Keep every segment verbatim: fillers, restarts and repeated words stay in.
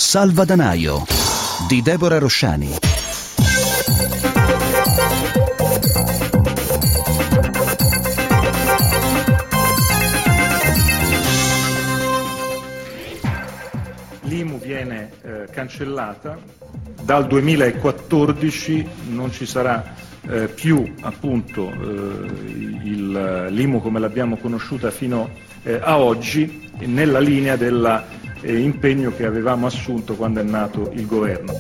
Salvadanaio di Deborah Rosciani. L'I M U viene eh, cancellata, dal duemilaquattordici non ci sarà eh, più appunto eh, il, l'I M U come l'abbiamo conosciuta fino eh, a oggi, nella linea dell'impegno che avevamo assunto quando è nato il governo.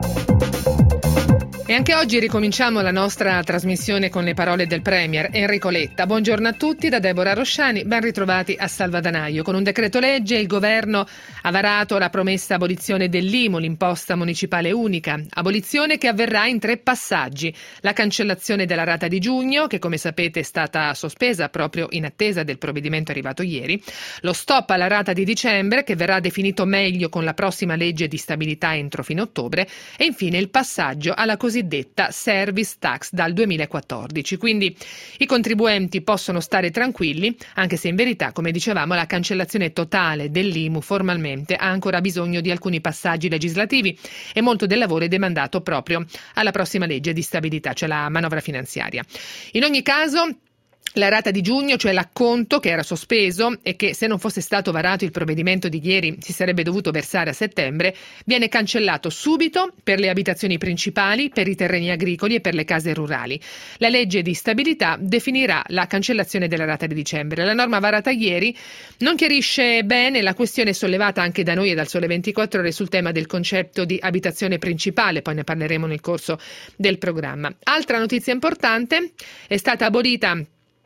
E anche oggi ricominciamo la nostra trasmissione con le parole del Premier Enrico Letta. Buongiorno a tutti da Deborah Rosciani, ben ritrovati a Salvadanaio. Con un decreto legge il governo ha varato la promessa abolizione dell'I M U, l'imposta municipale unica, abolizione che avverrà in tre passaggi: la cancellazione della rata di giugno, che come sapete è stata sospesa proprio in attesa del provvedimento arrivato ieri, lo stop alla rata di dicembre, che verrà definito meglio con la prossima legge di stabilità entro fine ottobre, e infine il passaggio alla cosiddetta detta service tax dal duemilaquattordici. Quindi i contribuenti possono stare tranquilli, anche se in verità, come dicevamo, la cancellazione totale dell'I M U formalmente ha ancora bisogno di alcuni passaggi legislativi e molto del lavoro è demandato proprio alla prossima legge di stabilità, cioè la manovra finanziaria. In ogni caso, la rata di giugno, cioè l'acconto che era sospeso e che, se non fosse stato varato il provvedimento di ieri, si sarebbe dovuto versare a settembre, viene cancellato subito per le abitazioni principali, per i terreni agricoli e per le case rurali. La legge di stabilità definirà la cancellazione della rata di dicembre. La norma varata ieri non chiarisce bene la questione sollevata anche da noi e dal Sole ventiquattro Ore sul tema del concetto di abitazione principale, poi ne parleremo nel corso del programma. Altra notizia importante: è stata abolita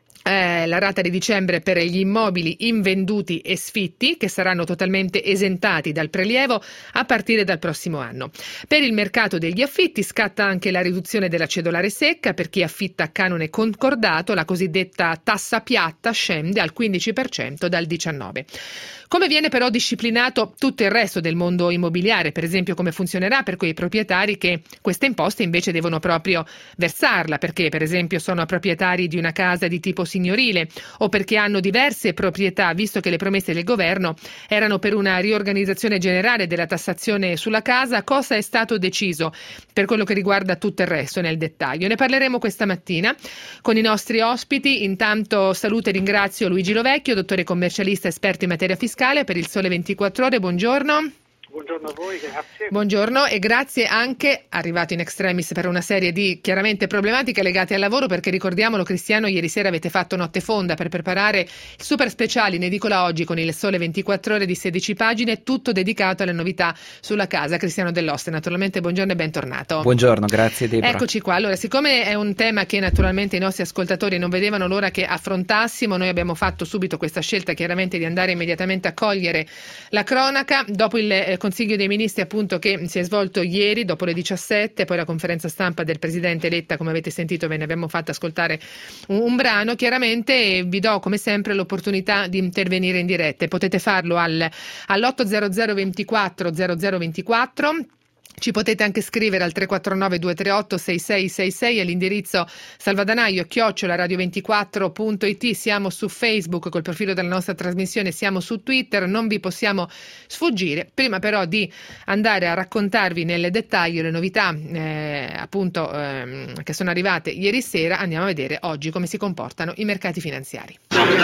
Eh, la rata di dicembre per gli immobili invenduti e sfitti, che saranno totalmente esentati dal prelievo a partire dal prossimo anno. Per il mercato degli affitti scatta anche la riduzione della cedolare secca. Per chi affitta a canone concordato, la cosiddetta tassa piatta scende al quindici per cento dal diciannove per cento. Come viene però disciplinato tutto il resto del mondo immobiliare? Per esempio, come funzionerà per quei proprietari che queste imposte invece devono proprio versarla, perché per esempio sono proprietari di una casa di tipo signorile o perché hanno diverse proprietà, visto che le promesse del governo erano per una riorganizzazione generale della tassazione sulla casa. Cosa è stato deciso per quello che riguarda tutto il resto nel dettaglio? Ne parleremo questa mattina con i nostri ospiti. Intanto saluto e ringrazio Luigi Lovecchio, dottore commercialista esperto in materia fiscale per il Sole ventiquattro Ore. Buongiorno. Buongiorno a voi, grazie. Buongiorno e grazie anche, arrivato in extremis per una serie di chiaramente problematiche legate al lavoro, perché ricordiamolo Cristiano, ieri sera avete fatto notte fonda per preparare il super speciale in edicola oggi con il Sole ventiquattro Ore di sedici pagine, tutto dedicato alle novità sulla casa. Cristiano Dell'Oste, naturalmente buongiorno e bentornato. Buongiorno, grazie Deborah. Eccoci qua. Allora, siccome è un tema che naturalmente i nostri ascoltatori non vedevano l'ora che affrontassimo, noi abbiamo fatto subito questa scelta chiaramente di andare immediatamente a cogliere la cronaca dopo il eh, Consiglio dei Ministri appunto che si è svolto ieri dopo le diciassette, poi la conferenza stampa del Presidente Letta, come avete sentito ve ne abbiamo fatto ascoltare un, un brano. Chiaramente vi do come sempre l'opportunità di intervenire in diretta e potete farlo al, all'otto zero zero ventiquattro zero zero ventiquattro. Ci potete anche scrivere al tre quattro nove due tre otto sei sei sei sei all'indirizzo salvadanaio chiocciola radio ventiquattro punto it. Siamo su Facebook col profilo della nostra trasmissione, siamo su Twitter, non vi possiamo sfuggire. Prima però di andare a raccontarvi nel dettaglio le novità eh, appunto eh, che sono arrivate ieri sera, andiamo a vedere oggi come si comportano i mercati finanziari.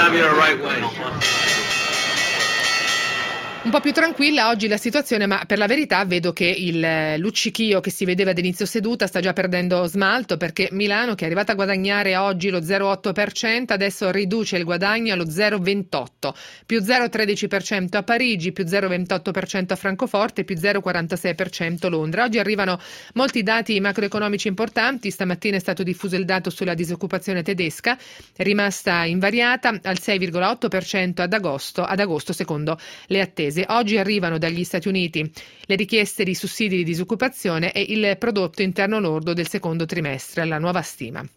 Un po' più tranquilla oggi la situazione, ma per la verità vedo che il luccichio che si vedeva ad inizio seduta sta già perdendo smalto, perché Milano, che è arrivata a guadagnare oggi lo zero virgola otto per cento, adesso riduce il guadagno allo zero virgola ventotto per cento, più zero virgola tredici per cento a Parigi, più zero virgola ventotto per cento a Francoforte, più zero virgola quarantasei per cento Londra. Oggi arrivano molti dati macroeconomici importanti. Stamattina è stato diffuso il dato sulla disoccupazione tedesca, rimasta invariata al sei virgola otto per cento ad agosto, ad agosto secondo le attese. Oggi arrivano dagli Stati Uniti le richieste di sussidi di disoccupazione e il prodotto interno lordo del secondo trimestre, la nuova stima.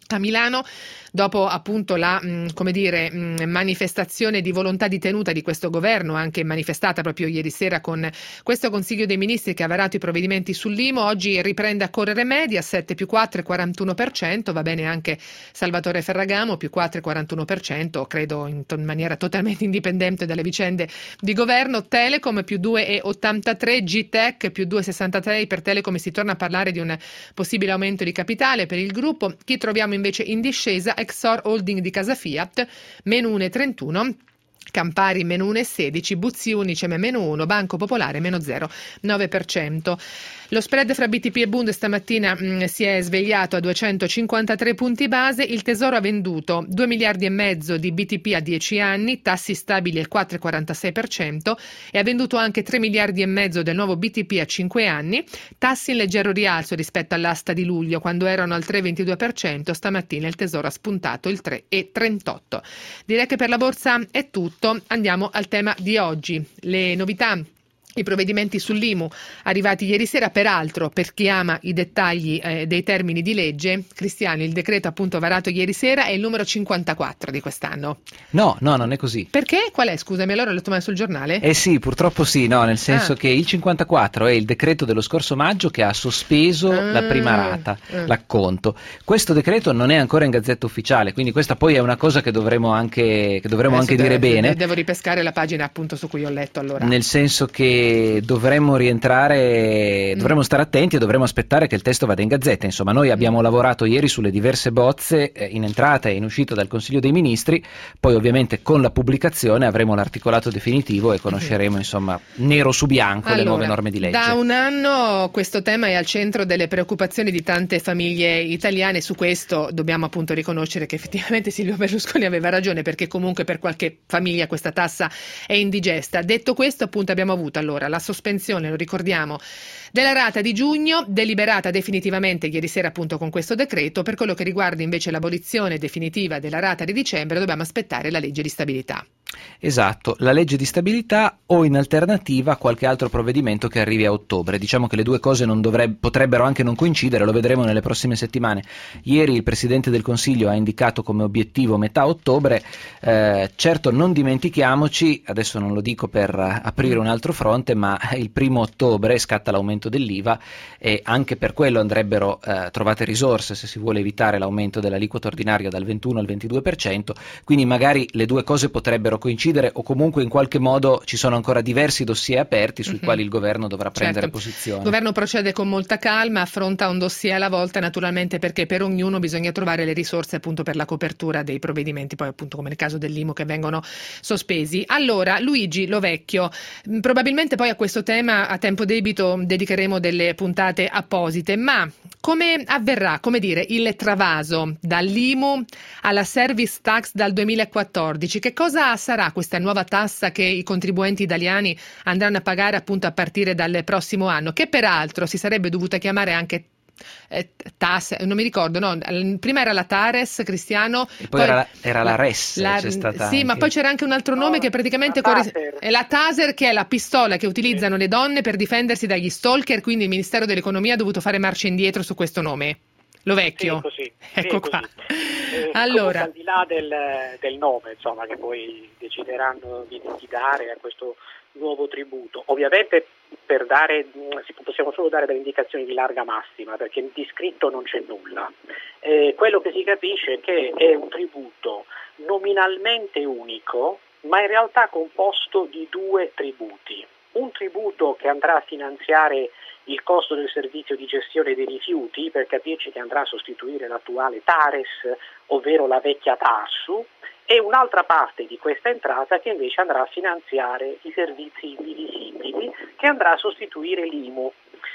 a Milano, dopo appunto la mh, come dire, mh, manifestazione di volontà di tenuta di questo governo, anche manifestata proprio ieri sera con questo Consiglio dei Ministri che ha varato i provvedimenti sull'I M U, oggi riprende a correre media, sette più quattro, quarantuno per cento, va bene anche Salvatore Ferragamo, più quattro, quarantuno per cento, credo in, to- in maniera totalmente indipendente dalle vicende di governo. Telecom più due virgola ottantatré, G-Tech più due virgola sessantatré, per Telecom si torna a parlare di un possibile aumento di capitale per il gruppo. Chi troviamo invece in discesa? Exor Holding di Casa Fiat, meno uno virgola trentuno, Campari meno uno virgola sedici, Buzzi Unicem meno uno, Banco Popolare meno zero virgola nove per cento. Lo spread fra B T P e Bund stamattina mh, si è svegliato a duecentocinquantatré punti base, il Tesoro ha venduto due miliardi e mezzo di B T P a dieci anni, tassi stabili al quattro virgola quarantasei per cento, e ha venduto anche tre miliardi e mezzo del nuovo B T P a cinque anni, tassi in leggero rialzo rispetto all'asta di luglio quando erano al tre virgola ventidue per cento, stamattina il Tesoro ha spuntato il tre virgola trentotto. Direi che per la borsa è tutto, andiamo al tema di oggi, le novità. I provvedimenti sull'I M U arrivati ieri sera, peraltro per chi ama i dettagli eh, dei termini di legge, Cristiano, il decreto appunto varato ieri sera è il numero cinquantaquattro di quest'anno. No, no, non è così. Perché? Qual è? Scusami, allora l'ho letto mai sul giornale? Eh sì, purtroppo sì, no, nel senso Ah. che il cinquantaquattro è il decreto dello scorso maggio che ha sospeso Ah. la prima rata, Ah. l'acconto. Questo decreto non è ancora in Gazzetta Ufficiale, quindi questa poi è una cosa che dovremo anche, che dovremo Adesso anche dire de- bene. de- Devo ripescare la pagina appunto su cui ho letto allora. Nel senso che dovremmo rientrare, Mm. dovremmo stare attenti e dovremmo aspettare che il testo vada in Gazzetta. Insomma, noi abbiamo Mm. lavorato ieri sulle diverse bozze eh, in entrata e in uscita dal Consiglio dei Ministri, poi ovviamente con la pubblicazione avremo l'articolato definitivo e conosceremo insomma nero su bianco Allora, le nuove norme di legge. Da un anno questo tema è al centro delle preoccupazioni di tante famiglie italiane. Su questo dobbiamo appunto riconoscere che effettivamente Silvio Berlusconi aveva ragione, perché comunque per qualche famiglia questa tassa è indigesta. Detto questo, appunto, abbiamo avuto allora la sospensione, lo ricordiamo, della rata di giugno, deliberata definitivamente ieri sera appunto con questo decreto. Per quello che riguarda invece l'abolizione definitiva della rata di dicembre dobbiamo aspettare la legge di stabilità. Esatto, la legge di stabilità o in alternativa qualche altro provvedimento che arrivi a ottobre. Diciamo che le due cose non dovrebbe, potrebbero anche non coincidere, lo vedremo nelle prossime settimane. Ieri il Presidente del Consiglio ha indicato come obiettivo metà ottobre, eh, certo non dimentichiamoci, adesso non lo dico per aprire un altro fronte, ma il primo ottobre scatta l'aumento dell'I V A e anche per quello andrebbero eh, trovate risorse se si vuole evitare l'aumento dell'aliquota ordinaria dal ventuno al ventidue per cento, quindi magari le due cose potrebbero coincidere o comunque in qualche modo ci sono ancora diversi dossier aperti sui Mhm. quali il governo dovrà prendere Certo. posizione. Il governo procede con molta calma, affronta un dossier alla volta, naturalmente, perché per ognuno bisogna trovare le risorse appunto per la copertura dei provvedimenti, poi appunto come nel caso dell'I M U, che vengono sospesi. Allora, Luigi Lovecchio, mh, probabilmente poi a questo tema a tempo debito dedicheremo delle puntate apposite, ma come avverrà, come dire, il travaso dall'I M U alla service tax dal duemilaquattordici? Che cosa sarà questa nuova tassa che i contribuenti italiani andranno a pagare appunto a partire dal prossimo anno, che peraltro si sarebbe dovuta chiamare anche eh, TAS, non mi ricordo, no? Prima era la TARES, Cristiano, E poi era la- era la RES, c'è stata sì, anche. ma poi c'era anche un altro nome No, che praticamente la corris- Taser. è la Taser, che è la pistola che utilizzano le donne per difendersi dagli stalker, quindi il Ministero dell'Economia ha dovuto fare marcia indietro su questo nome. Lovecchio. Sì, così. Ecco sì, qua. così. Eh, Allora, comunque, al di là del, del nome, insomma, che poi decideranno di, di dare a questo nuovo tributo, ovviamente per dare, si possiamo solo dare delle indicazioni di larga massima, perché di scritto non c'è nulla. Eh, quello che si capisce è che è un tributo nominalmente unico, ma in realtà composto di due tributi. Un tributo che andrà a finanziare il costo del servizio di gestione dei rifiuti, per capirci che andrà a sostituire l'attuale TARES, ovvero la vecchia TARSU, e un'altra parte di questa entrata che invece andrà a finanziare i servizi indivisibili, che andrà a sostituire l'I M U.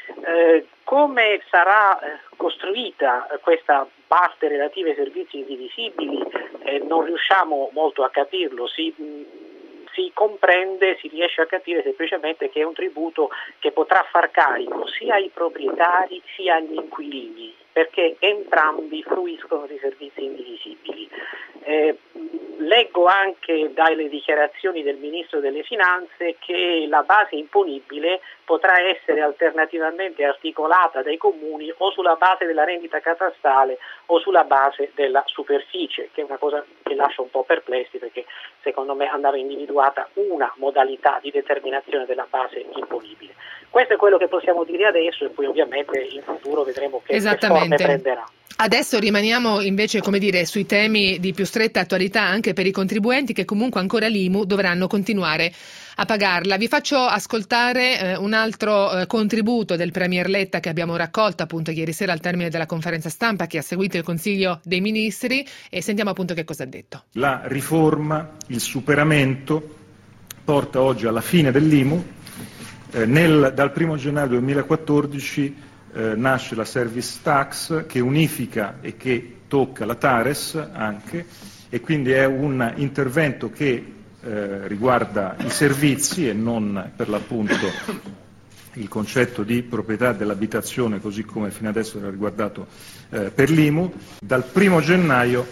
Eh, come sarà eh, costruita questa parte relativa ai servizi indivisibili eh, non riusciamo molto a capirlo, si, mh, si comprende, si riesce a capire semplicemente che è un tributo che potrà far carico sia ai proprietari sia agli inquilini. perché entrambi fruiscono di servizi indivisibili. Eh, leggo anche dalle dichiarazioni del Ministro delle Finanze che la base imponibile potrà essere alternativamente articolata dai comuni o sulla base della rendita catastale o sulla base della superficie, che è una cosa che lascia un po' perplessi, perché secondo me andava individuata una modalità di determinazione della base imponibile. Questo è quello che possiamo dire adesso, e poi ovviamente in futuro vedremo che, che forme prenderà. Adesso rimaniamo invece, come dire, sui temi di più stretta attualità anche per i contribuenti che comunque ancora l'I M U dovranno continuare a pagarla. Vi faccio ascoltare eh, un altro eh, contributo del Premier Letta che abbiamo raccolto appunto ieri sera al termine della conferenza stampa che ha seguito il Consiglio dei Ministri, e sentiamo appunto che cosa ha detto. La riforma, il superamento porta oggi alla fine dell'I M U. Eh, nel, dal primo gennaio duemilaquattordici eh, nasce la Service Tax che unifica e che tocca la Tares anche, e quindi è un intervento che eh, riguarda i servizi e non per l'appunto il concetto di proprietà dell'abitazione così come fino adesso era riguardato eh, per l'I M U. Dal primo gennaio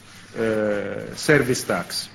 eh, Service Tax.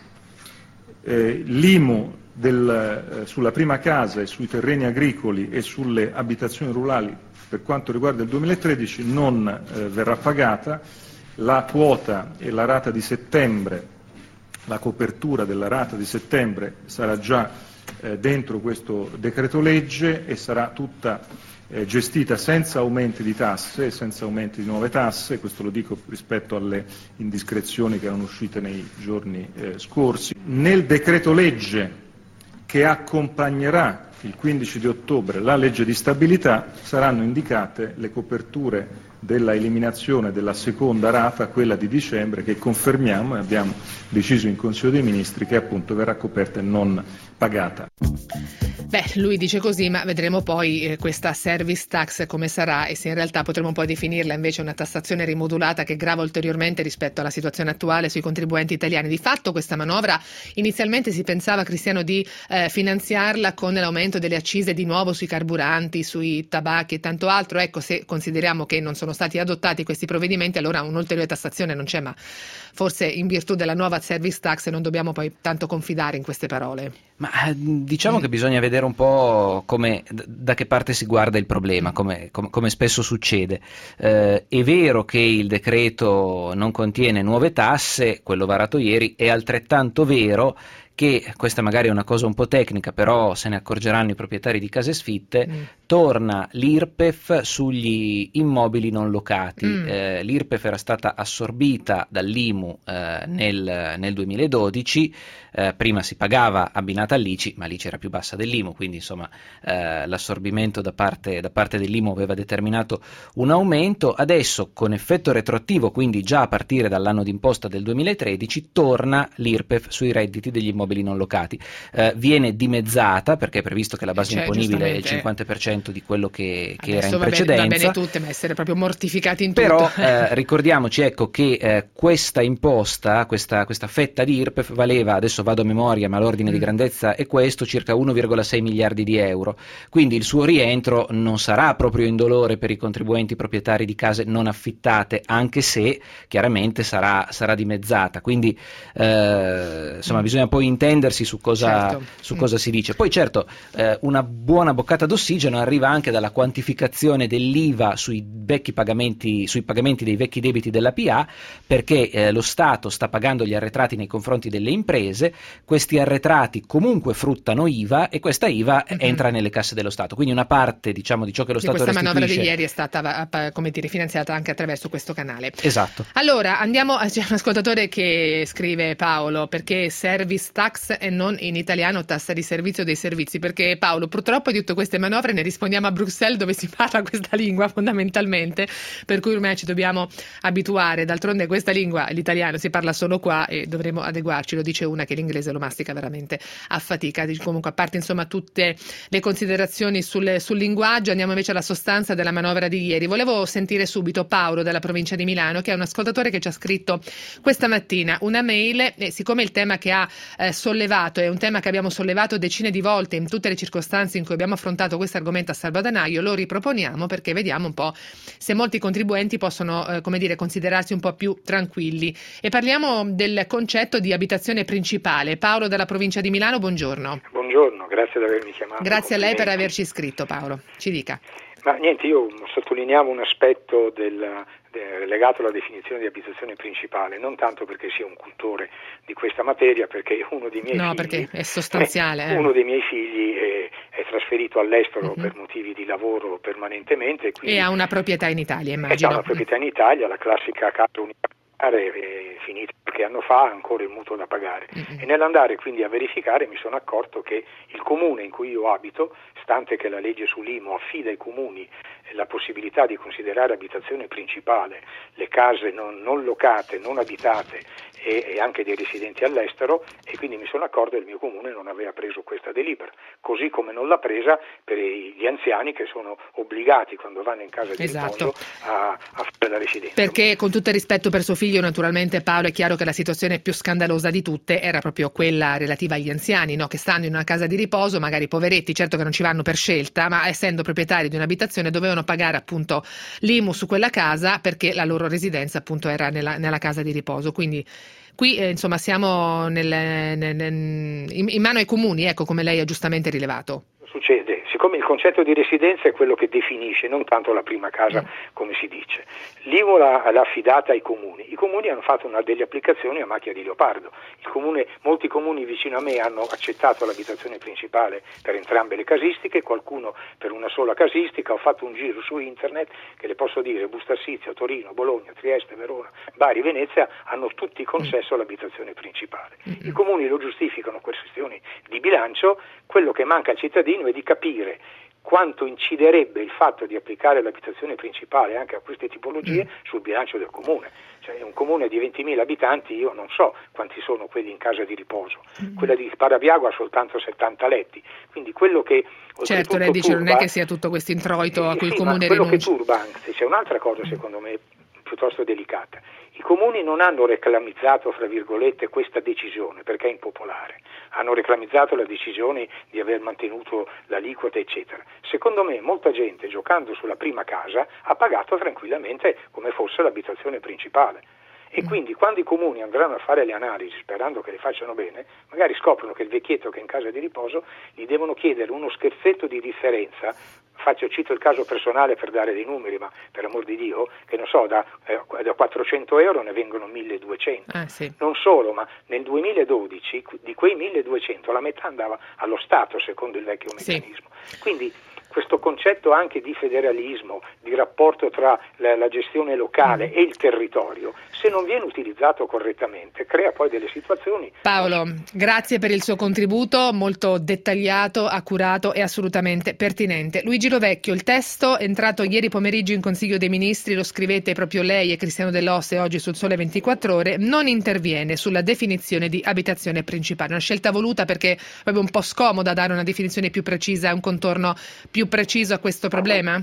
Eh, L'I M U del, eh, sulla prima casa e sui terreni agricoli e sulle abitazioni rurali per quanto riguarda il duemilatredici non eh, verrà pagata. La quota e la rata di settembre, la copertura della rata di settembre sarà già eh, dentro questo decreto legge e sarà tutta eh, gestita senza aumenti di tasse e senza aumenti di nuove tasse. Questo lo dico rispetto alle indiscrezioni che erano uscite nei giorni eh, scorsi. Nel decreto legge che accompagnerà il quindici di ottobre la legge di stabilità saranno indicate le coperture della eliminazione della seconda rata, quella di dicembre, che confermiamo e abbiamo deciso in Consiglio dei Ministri che appunto verrà coperta e non pagata. Beh, lui dice così, ma vedremo poi eh, questa service tax come sarà e se in realtà potremo poi definirla invece una tassazione rimodulata che grava ulteriormente rispetto alla situazione attuale sui contribuenti italiani. Di fatto questa manovra inizialmente si pensava, Cristiano, di eh, finanziarla con l'aumento delle accise di nuovo sui carburanti, sui tabacchi e tanto altro. Ecco, se consideriamo che non sono stati adottati questi provvedimenti, allora un'ulteriore tassazione non c'è, ma forse in virtù della nuova service tax non dobbiamo poi tanto confidare in queste parole. Ma diciamo mm. che bisogna vedere un po' come, da che parte si guarda il problema, come, come, come spesso succede. Eh, è vero che il decreto non contiene nuove tasse, quello varato ieri, è altrettanto vero che, questa magari è una cosa un po' tecnica, però se ne accorgeranno i proprietari di case sfitte, mm. torna l'I R P E F sugli immobili non locati. Mm. Eh, L'I R P E F era stata assorbita dall'I M U eh, nel, nel duemiladodici, eh, prima si pagava abbinata all'I C I, ma l'I C I era più bassa dell'I M U, quindi insomma eh, l'assorbimento da parte, da parte dell'I M U aveva determinato un aumento. Adesso con effetto retroattivo, quindi già a partire dall'anno d'imposta del duemilatredici, torna l'I R P E F sui redditi degli immobili non locati. Eh, viene dimezzata perché è previsto che la base cioè, imponibile è il cinquanta per cento di quello che, che era in va precedenza. Bene, va bene tutte, ma essere proprio mortificati in Però, tutto. Però eh, ricordiamoci ecco che eh, questa imposta, questa, questa fetta di I R P E F valeva, adesso vado a memoria ma l'ordine mm. di grandezza è questo, circa uno virgola sei miliardi di euro, quindi il suo rientro non sarà proprio indolore per i contribuenti proprietari di case non affittate, anche se chiaramente sarà, sarà dimezzata, quindi eh, insomma mm. bisogna poi intendersi su cosa, certo. su cosa mm. si dice. Poi certo eh, una buona boccata d'ossigeno arriva anche dalla quantificazione dell'I V A sui vecchi pagamenti, sui pagamenti dei vecchi debiti della P A, perché eh, lo Stato sta pagando gli arretrati nei confronti delle imprese, questi arretrati comunque fruttano I V A e questa I V A mm-hmm. entra nelle casse dello Stato, quindi una parte diciamo di ciò che lo di Stato questa restituisce. Questa manovra di ieri è stata, come dire, finanziata anche attraverso questo canale. Esatto. Allora andiamo, c'è un ascoltatore che scrive: Paolo, perché service tax e non in italiano tassa di servizio dei servizi? Perché Paolo, purtroppo di tutte queste manovre ne rispondiamo a Bruxelles, dove si parla questa lingua fondamentalmente, per cui ormai ci dobbiamo abituare. D'altronde questa lingua, l'italiano, si parla solo qua e dovremo adeguarci. Lo dice una che l'inglese lo mastica veramente a fatica. Comunque, a parte insomma tutte le considerazioni sul, sul linguaggio, andiamo invece alla sostanza della manovra di ieri. Volevo sentire subito Paolo della provincia di Milano, che è un ascoltatore che ci ha scritto questa mattina una mail, e siccome il tema che ha eh, sollevato, è un tema che abbiamo sollevato decine di volte in tutte le circostanze in cui abbiamo affrontato questo argomento a Salvadanaio, lo riproponiamo perché vediamo un po' se molti contribuenti possono eh, come dire, considerarsi un po' più tranquilli. E parliamo del concetto di abitazione principale. Paolo dalla provincia di Milano, buongiorno. Buongiorno, grazie di avermi chiamato. Grazie a lei per averci iscritto, Paolo. Ci dica. Ma niente, io sottolineavo un aspetto del, de, legato alla definizione di abitazione principale, non tanto perché sia un cultore di questa materia, perché uno dei miei no, figli, perché è sostanziale. Eh, eh. uno dei miei figli è, è trasferito all'estero uh-huh. per motivi di lavoro permanentemente. E, quindi, e ha una proprietà in Italia, immagino. Ha una proprietà in Italia, la classica casa universitaria, è finita qualche anno fa, ha ancora il mutuo da pagare. Uh-huh. E nell'andare quindi a verificare mi sono accorto che il comune in cui io abito, stante che la legge sull'I M U affida ai comuni la possibilità di considerare abitazione principale le case non, non locate, non abitate e, e anche dei residenti all'estero, e quindi mi sono accorto che il mio comune non aveva preso questa delibera, così come non l'ha presa per gli anziani che sono obbligati quando vanno in casa di esatto. riposo a, a fare la residenza. Perché, con tutto il rispetto per suo figlio, naturalmente, Paolo, è chiaro che la situazione più scandalosa di tutte era proprio quella relativa agli anziani, no? Che stanno in una casa di riposo, magari poveretti, certo che non ci vanno per scelta, ma essendo proprietari di un'abitazione dovevano pagare appunto l'I M U su quella casa perché la loro residenza appunto era nella, nella casa di riposo. Quindi qui eh, insomma siamo nel, nel, nel, in, in mano ai comuni, ecco, come lei ha giustamente rilevato. Succede, siccome il concetto di residenza è quello che definisce, non tanto la prima casa mm. come si dice. L'I M U l'ha, l'ha affidata ai comuni, i comuni hanno fatto una delle applicazioni a macchia di leopardo. Il comune, molti comuni vicino a me hanno accettato l'abitazione principale per entrambe le casistiche, qualcuno per una sola casistica. Ho fatto un giro su internet che le posso dire, Bustarsizio, Torino, Bologna, Trieste, Verona, Bari, Venezia hanno tutti concesso l'abitazione principale. Mm. I comuni lo giustificano per questioni di bilancio, quello che manca al cittadino è di capire quanto inciderebbe il fatto di applicare l'abitazione principale anche a queste tipologie mm. sul bilancio del comune. Cioè, un comune di ventimila abitanti, io non so quanti sono quelli in casa di riposo. Mm. Quella di Parabiago ha soltanto settanta letti. Quindi quello che certo, lei dice turba, non è che sia tutto questo introito eh, a cui sì, il comune quello rinuncia. Quello che turba anche, c'è un'altra cosa secondo me piuttosto delicata. I comuni non hanno reclamizzato, fra virgolette, questa decisione perché è impopolare. Hanno reclamizzato la decisione di aver mantenuto l'aliquota, eccetera. Secondo me molta gente, giocando sulla prima casa, ha pagato tranquillamente come fosse l'abitazione principale. E quindi quando i comuni andranno a fare le analisi, sperando che le facciano bene, magari scoprono che il vecchietto che è in casa di riposo gli devono chiedere uno scherzetto di differenza. Faccio, cito il caso personale per dare dei numeri, ma per amor di Dio, che non so, da, eh, da quattrocento euro ne vengono milleduecento. Ah, sì. Non solo, ma nel duemiladodici di quei milleduecento la metà andava allo Stato, secondo il vecchio meccanismo. Sì. Quindi questo concetto anche di federalismo, di rapporto tra la, la gestione locale mm. e il territorio, se non viene utilizzato correttamente, crea poi delle situazioni. Paolo, grazie per il suo contributo molto dettagliato, accurato e assolutamente pertinente. Luigi Lovecchio, il testo è entrato ieri pomeriggio in Consiglio dei Ministri, lo scrivete proprio lei e Cristiano Dell'Osse oggi sul Sole ventiquattro Ore, non interviene sulla definizione di abitazione principale. Una scelta voluta perché è proprio un po' scomoda dare una definizione più precisa, un contorno più preciso a questo problema?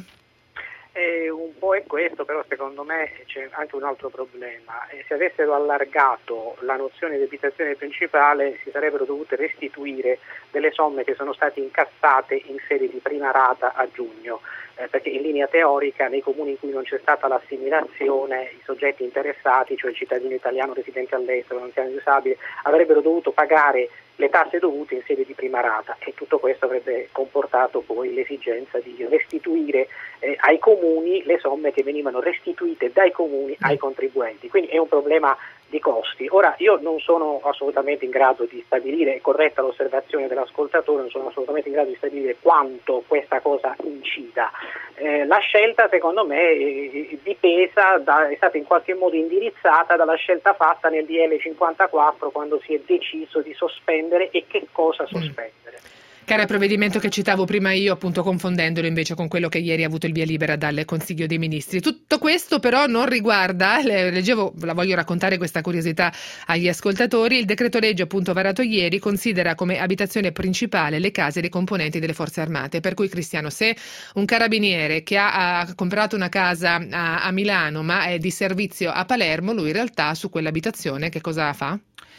Eh, un po' è questo, però secondo me c'è anche un altro problema. Eh, se avessero allargato la nozione di abitazione principale si sarebbero dovute restituire delle somme che sono state incassate in sede di prima rata a giugno, eh, perché in linea teorica nei comuni in cui non c'è stata l'assimilazione i soggetti interessati, cioè il cittadino italiano residente all'estero, l'anziano disabile, avrebbero dovuto pagare le tasse dovute in sede di prima rata, e tutto questo avrebbe comportato poi l'esigenza di restituire eh, ai comuni le somme che venivano restituite dai comuni ai contribuenti. Quindi è un problema di costi. Ora, io non sono assolutamente in grado di stabilire, è corretta l'osservazione dell'ascoltatore, non sono assolutamente in grado di stabilire quanto questa cosa incida. Eh, la scelta, secondo me, è dipesa, da, è stata in qualche modo indirizzata dalla scelta fatta nel D L cinquantaquattro, quando si è deciso di sospendere e che cosa sospendere. Che era il provvedimento che citavo prima io, appunto confondendolo invece con quello che ieri ha avuto il via libera dal Consiglio dei Ministri. Tutto questo però non riguarda, leggevo, la voglio raccontare questa curiosità agli ascoltatori, il decreto legge appunto varato ieri considera come abitazione principale le case dei componenti delle forze armate, per cui Cristiano, se un carabiniere che ha, ha comprato una casa a, a Milano ma è di servizio a Palermo, lui in realtà su quell'abitazione che cosa fa?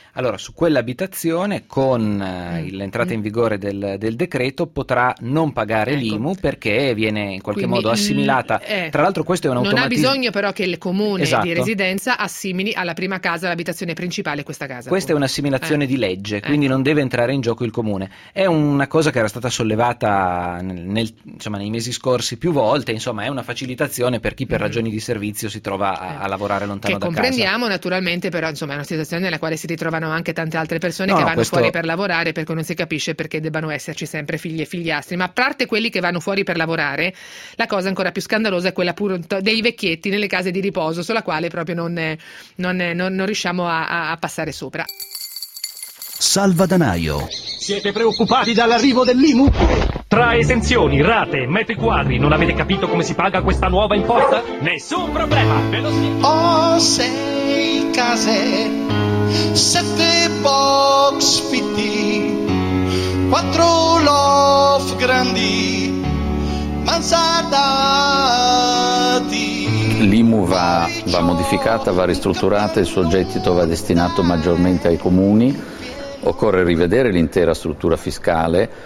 Allora, su quell'abitazione con eh, Mm. l'entrata Mm. in vigore del, del decreto potrà non pagare Ecco. l'I M U perché viene in qualche Quindi, modo assimilata. l- eh, Tra l'altro questo è un non ha automatismo. bisogno però che il comune Esatto. di residenza assimili alla prima casa, all'abitazione principale questa casa. Questa è appunto. un'assimilazione Eh. di legge, quindi Ecco. non deve entrare in gioco il comune. È una cosa che era stata sollevata nel, nel- insomma, nei mesi scorsi più volte, insomma è una facilitazione per chi per Mm. ragioni di servizio si trova a, Eh. a lavorare lontano Che da casa. comprendiamo naturalmente, però insomma è una situazione nella quale si ritrovano anche tante altre persone No, che no, vanno questo- fuori per lavorare, perché non si capisce perché debbano esserci sempre figli e figliastri. Ma a parte quelli che vanno fuori per lavorare, la cosa ancora più scandalosa è quella pure dei vecchietti nelle case di riposo, sulla quale proprio non, non, non, non riusciamo a, a- a passare sopra. Salvadanaio. Siete preoccupati dall'arrivo dell'I M U? Tra esenzioni, rate, metri quadri, non avete capito come si paga questa nuova imposta? Nessun problema, ve lo spiego. Ho sei case, sette box fitti, quattro loft grandi, mansardati. L'I M U va, va modificata, va ristrutturata, il suo gettito va destinato maggiormente ai comuni, occorre rivedere l'intera struttura fiscale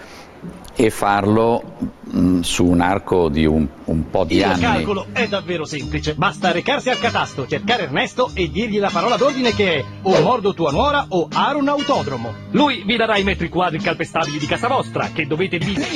e farlo mh, su un arco di un, un po' di Il anni. calcolo è davvero semplice, basta recarsi al catasto, cercare Ernesto e dirgli la parola d'ordine che è o mordo tua nuora o aro un autodromo. Lui vi darà i metri quadri calpestabili di casa vostra, che dovete dividere.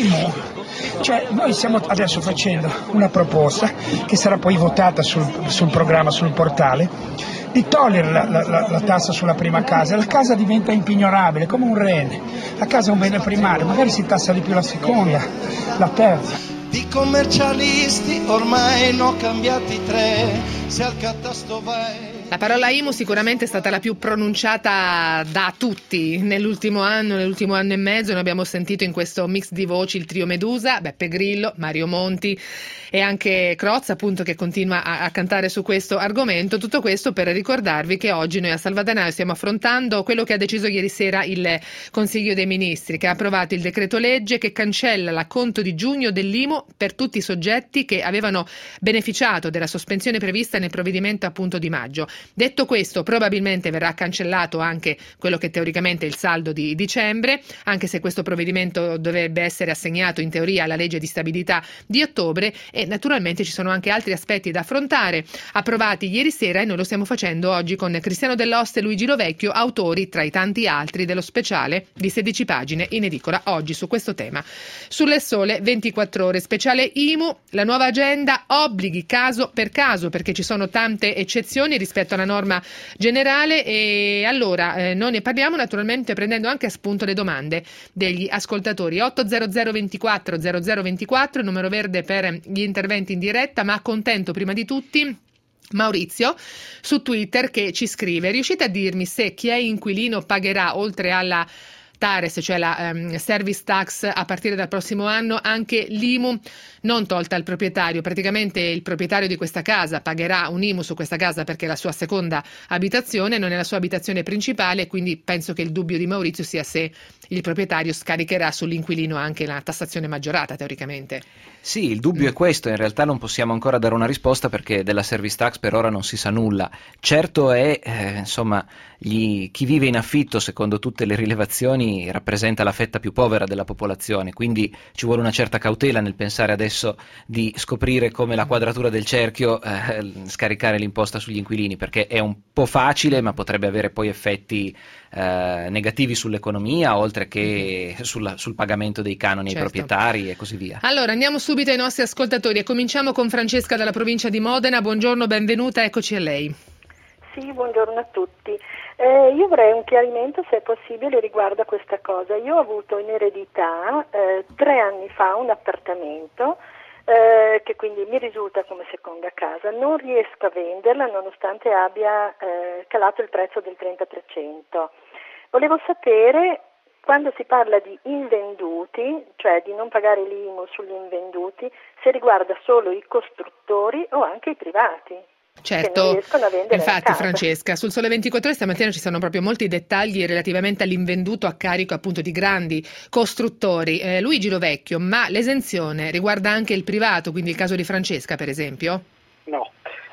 Cioè, noi stiamo adesso facendo una proposta che sarà poi votata sul, sul programma, sul portale, di togliere la, la, la, la tassa sulla prima casa. La casa diventa impignorabile, come un rene. La casa è un bene primario, magari si tassa di più la seconda, la terza. Di commercialisti ormai ne ho cambiati tre, se al catasto vai. La parola I M U sicuramente è stata la più pronunciata da tutti nell'ultimo anno, nell'ultimo anno e mezzo. Noi abbiamo sentito in questo mix di voci il trio Medusa, Beppe Grillo, Mario Monti e anche Crozza, appunto, che continua a, a cantare su questo argomento. Tutto questo per ricordarvi che oggi noi a Salvadanaio stiamo affrontando quello che ha deciso ieri sera il Consiglio dei Ministri, che ha approvato il decreto legge che cancella l'acconto di giugno dell'I M U per tutti i soggetti che avevano beneficiato della sospensione prevista nel provvedimento appunto di maggio. Detto questo, probabilmente verrà cancellato anche quello che teoricamente è il saldo di dicembre, anche se questo provvedimento dovrebbe essere assegnato in teoria alla legge di stabilità di ottobre, e naturalmente ci sono anche altri aspetti da affrontare, approvati ieri sera, e noi lo stiamo facendo oggi con Cristiano Dell'Oste e Luigi Lovecchio, autori tra i tanti altri dello speciale di sedici pagine in edicola oggi su questo tema. Sulle Sole ventiquattro ore, speciale I M U, la nuova agenda, obblighi caso per caso, perché ci sono tante eccezioni rispetto alla norma generale, e allora eh, noi ne parliamo naturalmente prendendo anche a spunto le domande degli ascoltatori. otto zero zero ventiquattro zero zero ventiquattro, numero verde per gli interventi in diretta, ma accontento prima di tutti Maurizio su Twitter, che ci scrive: riuscite a dirmi se chi è inquilino pagherà, oltre alla Tares, cioè la um, service tax, a partire dal prossimo anno anche l'I M U non tolta al proprietario? Praticamente il proprietario di questa casa pagherà un I M U su questa casa perché è la sua seconda abitazione, non è la sua abitazione principale, quindi penso che il dubbio di Maurizio sia se il proprietario scaricherà sull'inquilino anche la tassazione maggiorata, teoricamente. Sì, il dubbio è questo, in realtà non possiamo ancora dare una risposta perché della service tax per ora non si sa nulla. Certo è, eh, insomma, gli, chi vive in affitto, secondo tutte le rilevazioni, rappresenta la fetta più povera della popolazione, quindi ci vuole una certa cautela nel pensare adesso di scoprire come la quadratura del cerchio eh, scaricare l'imposta sugli inquilini, perché è un po' facile ma potrebbe avere poi effetti eh, negativi sull'economia, oltre che sulla, sul pagamento dei canoni Certo. ai proprietari e così via. Allora andiamo subito ai nostri ascoltatori e cominciamo con Francesca dalla provincia di Modena. Buongiorno, benvenuta, eccoci a lei. Sì, buongiorno a tutti. Eh, io avrei un chiarimento, se è possibile, riguardo a questa cosa. Io ho avuto in eredità eh, tre anni fa un appartamento eh, che quindi mi risulta come seconda casa. Non riesco a venderla nonostante abbia eh, calato il prezzo del trenta per cento. Volevo sapere, quando si parla di invenduti, cioè di non pagare l'I M U sugli invenduti, se riguarda solo i costruttori o anche i privati. Certo, infatti casa. Francesca, sul Sole ventiquattro Ore stamattina ci sono proprio molti dettagli relativamente all'invenduto a carico appunto di grandi costruttori. Eh, Luigi Lovecchio, ma l'esenzione riguarda anche il privato, quindi il caso di Francesca per esempio? No,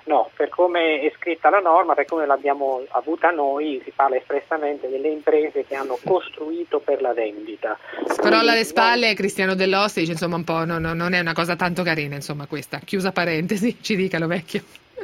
no, per come è scritta la norma, per come l'abbiamo avuta noi, si parla espressamente delle imprese che hanno costruito per la vendita. Scrolla Quindi, le spalle non... Cristiano Dell'Oste dice insomma un po' no, no, non è una cosa tanto carina, insomma, questa, chiusa parentesi, ci dica Lo Vecchio.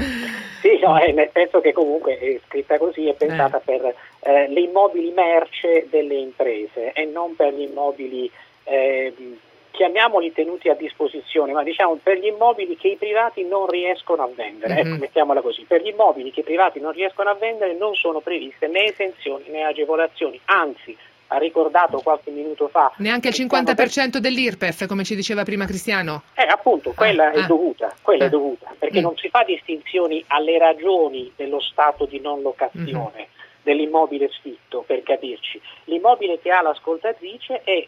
Sì, no, è nel senso che comunque è scritta così, è pensata eh. per eh, le immobili merce delle imprese e non per gli immobili eh, chiamiamoli tenuti a disposizione, ma diciamo per gli immobili che i privati non riescono a vendere, mm-hmm. ecco, mettiamola così, per gli immobili che i privati non riescono a vendere non sono previste né esenzioni né agevolazioni, anzi, ha ricordato qualche minuto fa. Neanche il cinquanta per cento dell'I R P E F, come ci diceva prima Cristiano? Eh, appunto, quella ah, è ah, dovuta, quella ah, è dovuta, perché mm. non si fa distinzioni alle ragioni dello stato di non locazione mm-hmm. dell'immobile sfitto, per capirci. L'immobile che ha l'ascoltatrice è,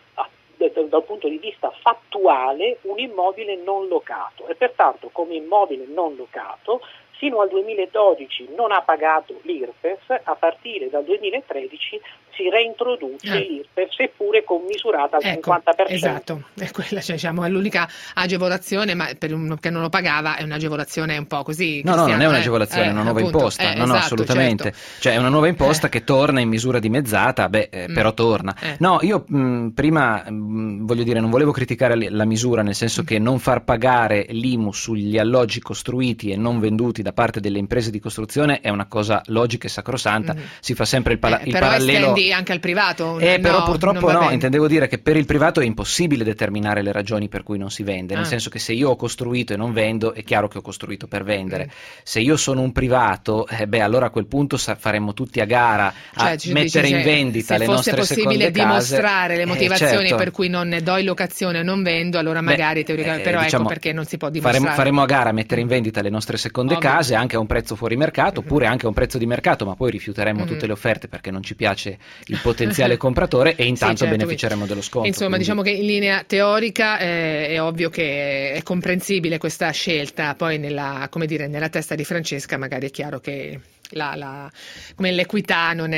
dal punto di vista fattuale, un immobile non locato e pertanto come immobile non locato fino al duemiladodici non ha pagato l'I R P E F, a partire dal duemilatredici si reintroduce eh. l'I R P E F, seppure commisurata al ecco, cinquanta per cento. Esatto, è quella, cioè, diciamo, è l'unica agevolazione, ma per uno che non lo pagava è un'agevolazione un po' così. No, no, non è un'agevolazione, eh, è una nuova appunto, imposta, eh, no, esatto, no, assolutamente. Certo. Cioè è una nuova imposta eh. che torna in misura dimezzata, beh, eh, mm. però torna. Eh. No, io mh, prima mh, voglio dire, non volevo criticare la misura, nel senso mm. che non far pagare l'I M U sugli alloggi costruiti e non venduti da parte delle imprese di costruzione è una cosa logica e sacrosanta, mm. si fa sempre il, pala- eh, il però parallelo. Però estendi anche al privato. Eh, no, però purtroppo no, no, intendevo dire che per il privato è impossibile determinare le ragioni per cui non si vende, ah. nel senso che se io ho costruito e non vendo, è chiaro che ho costruito per vendere. Mm. Se io sono un privato, eh, beh, allora a quel punto sa- faremo tutti a gara a cioè, mettere dici, in vendita le nostre seconde case. Se fosse possibile dimostrare le motivazioni eh, certo. per cui non ne do in locazione o non vendo, allora magari beh, teoricamente, eh, però diciamo, ecco perché non si può dimostrare. Faremo, faremo a gara a mettere in vendita le nostre seconde Ovvio. case anche a un prezzo fuori mercato, Mm-hmm. oppure anche a un prezzo di mercato, ma poi rifiuteremo mm-hmm. tutte le offerte perché non ci piace il potenziale compratore e intanto sì, certo, beneficeremo dello sconto. Insomma, quindi... diciamo che in linea teorica eh, è ovvio che è comprensibile questa scelta, poi nella, come dire, nella testa di Francesca magari è chiaro che la, la, come l'equità non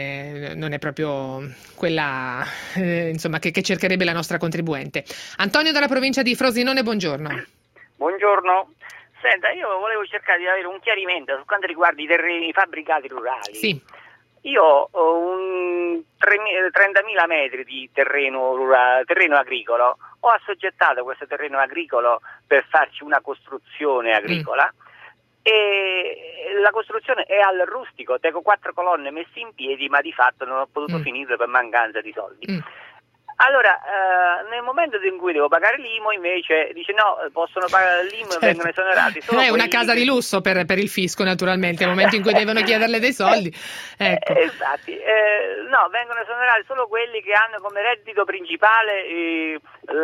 è, non è proprio quella eh, insomma, che, che cercherebbe la nostra contribuente. Antonio dalla provincia di Frosinone, buongiorno. Buongiorno. Senta, io volevo cercare di avere un chiarimento su quanto riguarda i terreni, i fabbricati rurali. Sì. Io ho un trentamila metri di terreno rurale, terreno agricolo, ho assoggettato questo terreno agricolo per farci una costruzione agricola mm. e la costruzione è al rustico, tengo quattro colonne messe in piedi, ma di fatto non ho potuto mm. finire per mancanza di soldi. Mm. Allora, eh, nel momento in cui devo pagare l'I M U invece dice no, possono pagare l'I M U e certo. vengono esonerati solo è una casa che... di lusso per, per il fisco naturalmente, nel momento in cui devono chiederle dei soldi. Ecco. Eh, esatto, eh, no, vengono esonerati solo quelli che hanno come reddito principale eh,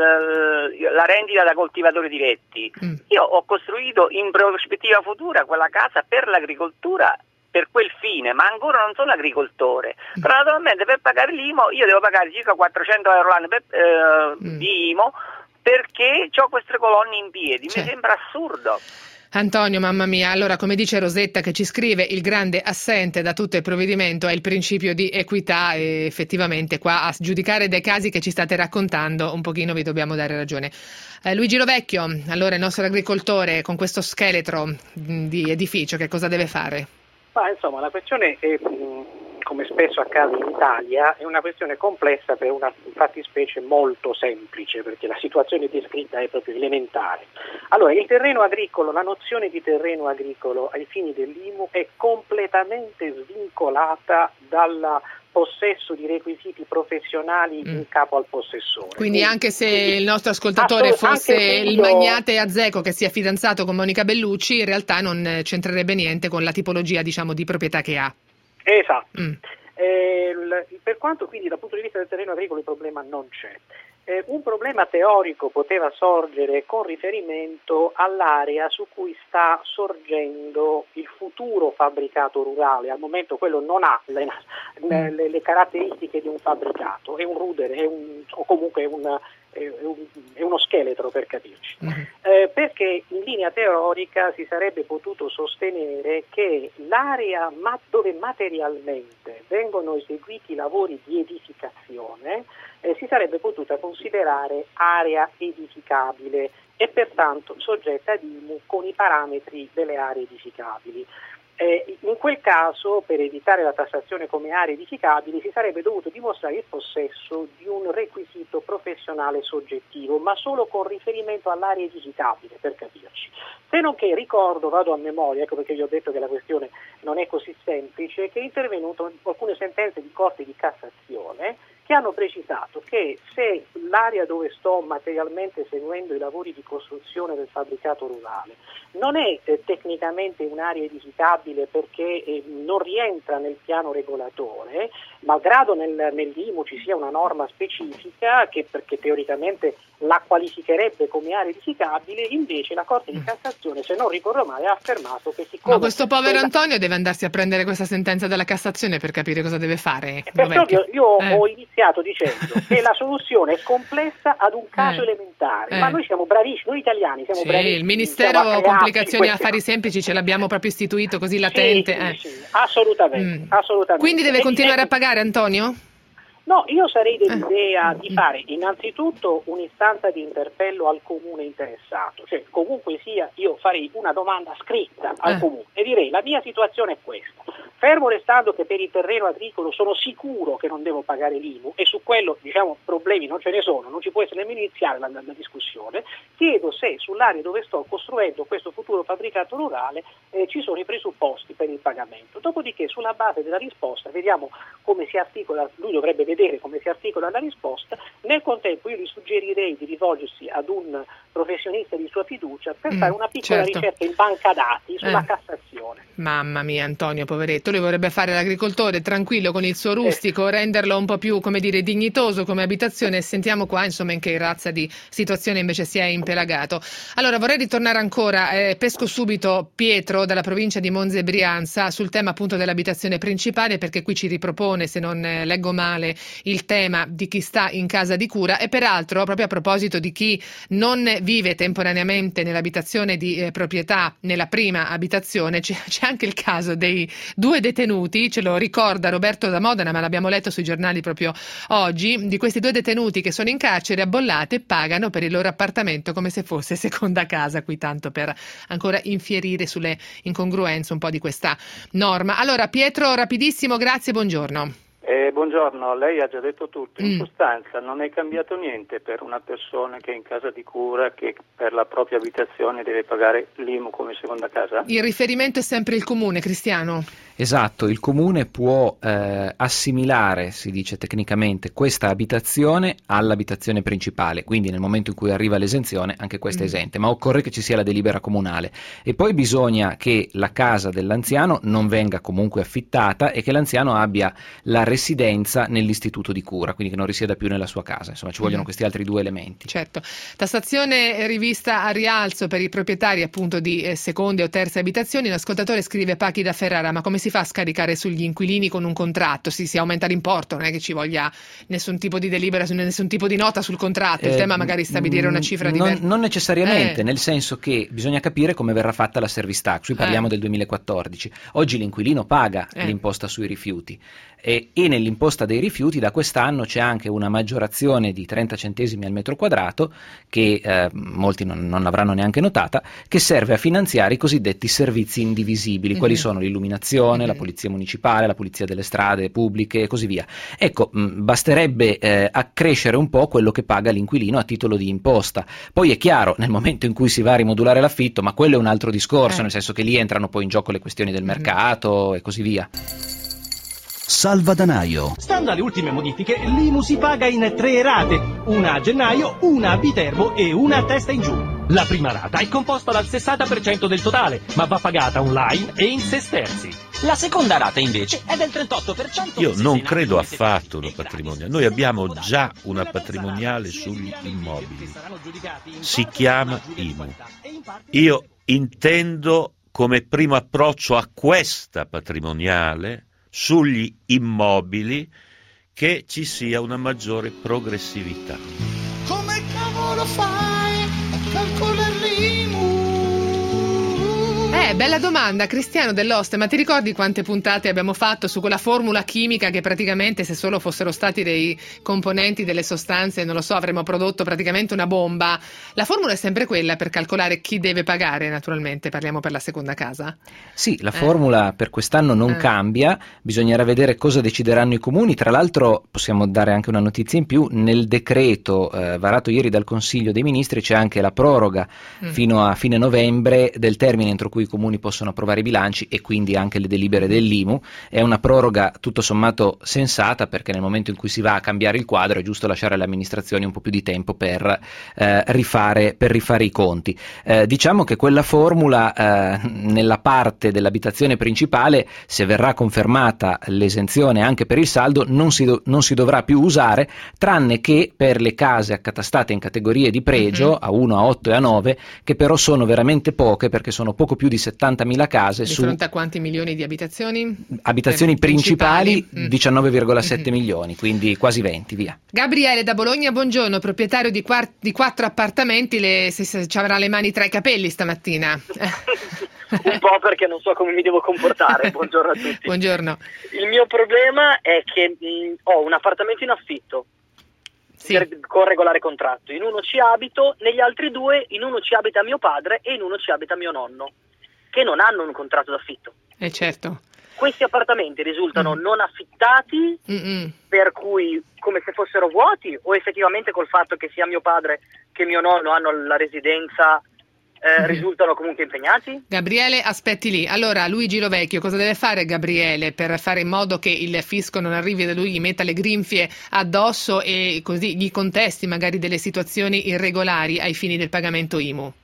la, la rendita da coltivatori diretti. Mm. Io ho costruito in prospettiva futura quella casa per l'agricoltura, per quel fine, ma ancora non sono agricoltore. Mm. Però naturalmente per pagare l'I M U io devo pagare circa quattrocento euro l'anno per, eh, mm. di I M U perché ho queste colonne in piedi. Cioè. Mi sembra assurdo. Antonio, mamma mia, allora come dice Rosetta che ci scrive, il grande assente da tutto il provvedimento è il principio di equità e effettivamente qua a giudicare dai casi che ci state raccontando un pochino vi dobbiamo dare ragione. Eh, Luigi Lovecchio, allora il nostro agricoltore con questo scheletro di edificio che cosa deve fare? Ma insomma la questione è, come spesso accade in Italia, è una questione complessa per una fattispecie molto semplice, perché la situazione descritta è proprio elementare. Allora, il terreno agricolo, la nozione di terreno agricolo ai fini dell'I M U è completamente svincolata dal possesso di requisiti professionali mm. in capo al possessore. Quindi, Quindi anche se quindi, il nostro ascoltatore fosse figlio... il magnate Azeco che sia fidanzato con Monica Bellucci, in realtà non c'entrerebbe niente con la tipologia, diciamo, di proprietà che ha. Esatto. Mm. Eh, per quanto quindi dal punto di vista del terreno agricolo il problema non c'è. Eh, un problema teorico poteva sorgere con riferimento all'area su cui sta sorgendo il futuro fabbricato rurale. Al momento quello non ha le, le, le caratteristiche di un fabbricato, è un rudere, è un, o comunque un, è, un, è uno scheletro per capirci, eh, perché in linea teorica si sarebbe potuto sostenere che l'area ma- dove materialmente vengono eseguiti lavori di edificazione eh, si sarebbe potuta considerare area edificabile e pertanto soggetta ad I M U con i parametri delle aree edificabili. Eh, in quel caso, per evitare la tassazione come aree edificabili, si sarebbe dovuto dimostrare il possesso di un requisito professionale soggettivo, ma solo con riferimento all'area edificabile, per capirci. Se non che ricordo, vado a memoria, ecco perché vi ho detto che la questione non è così semplice, che è intervenuto in alcune sentenze di Corte di Cassazione che hanno precisato che se l'area dove sto materialmente seguendo i lavori di costruzione del fabbricato rurale non è eh, tecnicamente un'area edificabile perché eh, non rientra nel piano regolatore, malgrado nel, nell'I M U ci sia una norma specifica che perché teoricamente la qualificherebbe come area edificabile, invece la Corte di Cassazione, se non ricordo male, ha affermato che siccome... Ma questo povero quella... Antonio deve andarsi a prendere questa sentenza dalla Cassazione per capire cosa deve fare. Perciò io, io eh. ho iniziato dicendo che la soluzione è complessa ad un caso eh. elementare, eh. ma noi siamo bravissimi, noi italiani siamo sì, bravissimi. Il Ministero Complicazioni e Affari Semplici ce l'abbiamo proprio istituito così latente. Sì, eh. sì, sì, assolutamente, mm. assolutamente. Quindi deve e continuare e... a pagare, Antonio? No, io sarei dell'idea di fare innanzitutto un'istanza di interpello al comune interessato, cioè comunque sia io farei una domanda scritta al eh. comune e direi la mia situazione è questa, fermo restando che per il terreno agricolo sono sicuro che non devo pagare l'I M U e su quello diciamo problemi non ce ne sono, non ci può essere nemmeno iniziare la, la, la discussione, chiedo se sull'area dove sto costruendo questo futuro fabbricato rurale eh, ci sono i presupposti per il pagamento, dopodiché sulla base della risposta vediamo come si articola, lui dovrebbe vedere come si articola la risposta, nel contempo io gli suggerirei di rivolgersi ad un professionista di sua fiducia per mm, fare una piccola certo. ricerca in banca dati sulla eh. Cassazione. Mamma mia, Antonio, poveretto, lui vorrebbe fare l'agricoltore tranquillo con il suo rustico, eh. renderlo un po' più, come dire, dignitoso come abitazione, e sentiamo qua, insomma, in che razza di situazione invece si è impelagato. Allora, vorrei ritornare ancora, eh, pesco subito Pietro dalla provincia di Monza e Brianza sul tema appunto dell'abitazione principale, perché qui ci ripropone, se non eh, leggo male, il tema di chi sta in casa di cura e peraltro, proprio a proposito di chi non vive temporaneamente nell'abitazione di eh, proprietà, nella prima abitazione, c'è, c'è anche il caso dei due detenuti, ce lo ricorda Roberto da Modena, ma l'abbiamo letto sui giornali proprio oggi, di questi due detenuti che sono in carcere a Bollate e pagano per il loro appartamento come se fosse seconda casa, qui tanto per ancora infierire sulle incongruenze un po' di questa norma. Allora Pietro, rapidissimo, grazie, buongiorno. Eh, buongiorno, lei ha già detto tutto, in mm. sostanza non è cambiato niente per una persona che è in casa di cura che per la propria abitazione deve pagare l'I M U come seconda casa? Il riferimento è sempre il comune, Cristiano? Esatto, il comune può eh, assimilare, si dice tecnicamente, questa abitazione all'abitazione principale, quindi nel momento in cui arriva l'esenzione anche questa è esente, ma occorre che ci sia la delibera comunale e poi bisogna che la casa dell'anziano non venga comunque affittata e che l'anziano abbia la residenza nell'istituto di cura, quindi che non risieda più nella sua casa, insomma ci vogliono mm. questi altri due elementi. Certo, tassazione rivista a rialzo per i proprietari appunto di eh, seconde o terze abitazioni. L'ascoltatore scrive: Pachi da Ferrara, ma come si fa a scaricare sugli inquilini con un contratto? Si, si aumenta l'importo, non è che ci voglia nessun tipo di delibera, nessun tipo di nota sul contratto, il eh, tema magari stabilire una cifra non, diversa. Non necessariamente, eh. nel senso che bisogna capire come verrà fatta la service tax, qui parliamo eh. del duemilaquattordici, oggi l'inquilino paga eh. l'imposta sui rifiuti e, e nell'imposta dei rifiuti da quest'anno c'è anche una maggiorazione di trenta centesimi al metro quadrato che eh, molti non, non l'avranno neanche notata, che serve a finanziare i cosiddetti servizi indivisibili, mm-hmm. quali sono l'illuminazione, mm-hmm. la polizia municipale, la pulizia delle strade pubbliche e così via. Ecco, mh, basterebbe eh, accrescere un po' quello che paga l'inquilino a titolo di imposta. Poi è chiaro, nel momento in cui si va a rimodulare l'affitto, ma quello è un altro discorso, eh. nel senso che lì entrano poi in gioco le questioni del mm-hmm. mercato e così via. Salvadanaio. Stando alle ultime modifiche, l'I M U si paga in tre rate, una a gennaio, una a Viterbo e una a testa in giù. La prima rata è composta dal sessanta per cento del totale, ma va pagata online e in sesterzi. La seconda rata invece è del trentotto per cento. Io non credo affatto una patrimoniale. Noi abbiamo già una patrimoniale sugli immobili. Si chiama I M U. Io intendo come primo approccio a questa patrimoniale sugli immobili che ci sia una maggiore progressività. Come cavolo fai a calcolare l'I M U? Eh, bella domanda, Cristiano dell'Oste, ma ti ricordi quante puntate abbiamo fatto su quella formula chimica che praticamente, se solo fossero stati dei componenti, delle sostanze, non lo so, avremmo prodotto praticamente una bomba? La formula è sempre quella per calcolare chi deve pagare, naturalmente, parliamo per la seconda casa? Sì, la Eh. formula per quest'anno non Eh. cambia, bisognerà vedere cosa decideranno i comuni. Tra l'altro possiamo dare anche una notizia in più: nel decreto eh, varato ieri dal Consiglio dei Ministri c'è anche la proroga Mm. fino a fine novembre del termine entro cui i comuni possono approvare i bilanci e quindi anche le delibere dell'I M U. È una proroga tutto sommato sensata, perché nel momento in cui si va a cambiare il quadro è giusto lasciare alle amministrazioni un po' più di tempo per, eh, rifare, per rifare i conti. Eh, diciamo che quella formula eh, nella parte dell'abitazione principale, se verrà confermata l'esenzione anche per il saldo, non si, do- non si dovrà più usare, tranne che per le case accatastate in categorie di pregio, Mhm. a uno, a otto e a nove, che però sono veramente poche, perché sono poco più di settantamila case Di su fronte a quanti milioni di abitazioni? abitazioni Eh, principali, Mm. diciannove virgola sette Mhm. milioni, quindi quasi venti, via. Gabriele da Bologna, buongiorno, proprietario di, quar- di quattro appartamenti, le, se, se ci avrà le mani tra i capelli stamattina. Un po' perché non so come mi devo comportare. Buongiorno a tutti. Buongiorno. Il mio problema è che mh, ho un appartamento in affitto Sì. per- con regolare contratto. In uno ci abito, negli altri due in uno ci abita mio padre e in uno ci abita mio nonno, che non hanno un contratto d'affitto. Eh certo. Questi appartamenti risultano non affittati, Mm-mm. per cui come se fossero vuoti, o effettivamente col fatto che sia mio padre che mio nonno hanno la residenza eh, Mhm. risultano comunque impegnati? Gabriele, aspetti lì. Allora, Luigi Lovecchio, cosa deve fare Gabriele per fare in modo che il fisco non arrivi da lui, gli metta le grinfie addosso e così gli contesti magari delle situazioni irregolari ai fini del pagamento I M U?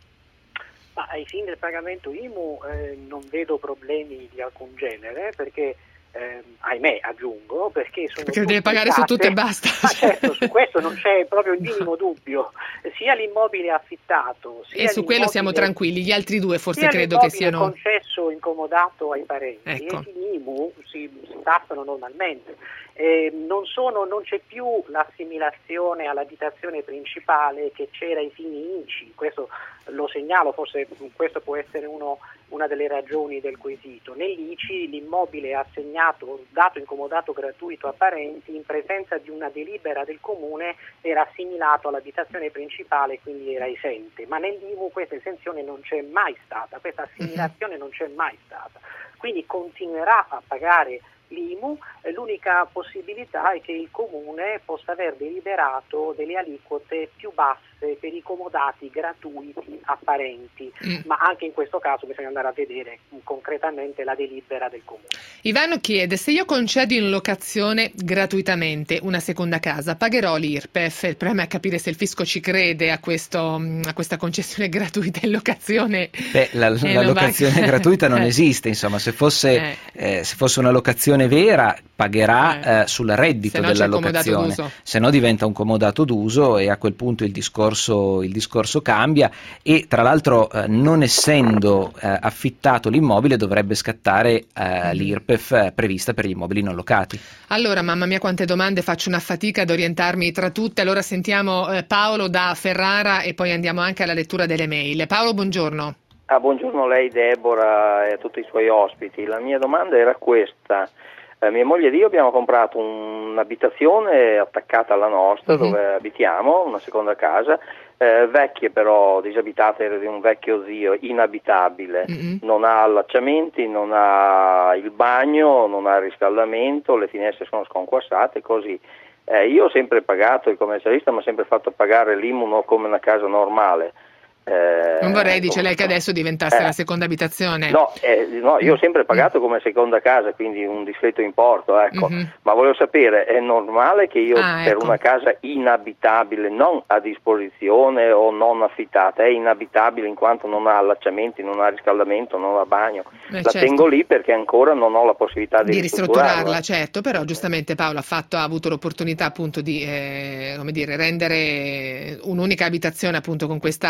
Ma ai fini del pagamento I M U eh, non vedo problemi di alcun genere, perché eh, ahimè aggiungo, perché sono Perché deve tutte pagare su case- tutto e basta. Ma certo, su questo non c'è proprio il minimo dubbio, sia l'immobile affittato sia E su quello l'immobile- siamo tranquilli, gli altri due forse sia credo che l'immobile siano... concesso incomodato ai parenti, Ecco. e i fini I M U si, si tassano normalmente. Eh, non, sono, non c'è più l'assimilazione all'abitazione principale che c'era ai fini I C I, questo lo segnalo, forse questo può essere uno, una delle ragioni del quesito. Nell'I C I l'immobile è assegnato, dato incomodato gratuito a parenti, in presenza di una delibera del comune era assimilato all'abitazione principale, quindi era esente, ma nell'I M U questa esenzione non c'è mai stata, questa assimilazione non c'è mai stata, quindi continuerà a pagare l'I M U. Eh, l'unica possibilità è che il comune possa aver deliberato delle aliquote più basse per i comodati gratuiti a parenti, Mm. ma anche in questo caso bisogna andare a vedere mh, concretamente la delibera del comune. Ivano chiede: se io concedo in locazione gratuitamente una seconda casa, pagherò l'I R P E F? Il problema è capire se il fisco ci crede a, questo, a questa concessione gratuita in locazione. Beh, la, Eh, la non va- locazione gratuita non Eh. esiste, insomma, se fosse, Eh. eh, se fosse una locazione vera pagherà eh, sul reddito Se no della c'è il comodato locazione, d'uso. se no diventa un comodato d'uso e a quel punto il discorso, il discorso cambia, e tra l'altro eh, non essendo eh, affittato l'immobile dovrebbe scattare eh, l'I R P E F prevista per gli immobili non locati. Allora, mamma mia, quante domande, faccio una fatica ad orientarmi tra tutte. Allora sentiamo eh, Paolo da Ferrara e poi andiamo anche alla lettura delle mail. Paolo, buongiorno. Ah, buongiorno a lei, Deborah, e a tutti i suoi ospiti. La mia domanda era questa. Eh, mia moglie ed io abbiamo comprato un'abitazione attaccata alla nostra, Mhm. dove abitiamo, una seconda casa, eh, vecchie però, disabitate, era di un vecchio zio, inabitabile. Mhm. Non ha allacciamenti, non ha il bagno, non ha il riscaldamento, le finestre sono sconquassate, così. Eh, io ho sempre pagato, il commercialista mi ha sempre fatto pagare l'I M U no, come una casa normale. Eh, Non vorrei, dice lei, che adesso diventasse eh. la seconda abitazione. No, eh, no, io ho sempre pagato come seconda casa, quindi un discreto importo, ecco. Mhm. Ma volevo sapere, è normale che io Ah, per ecco. una casa inabitabile, non a disposizione o non affittata, è inabitabile in quanto non ha allacciamenti, non ha riscaldamento, non ha bagno, Eh, la certo. tengo lì perché ancora non ho la possibilità di, Di ristrutturarla, ristrutturarla. certo, però giustamente Paolo ha, fatto, ha avuto l'opportunità appunto di eh, come dire, rendere un'unica abitazione appunto con, questa, con queste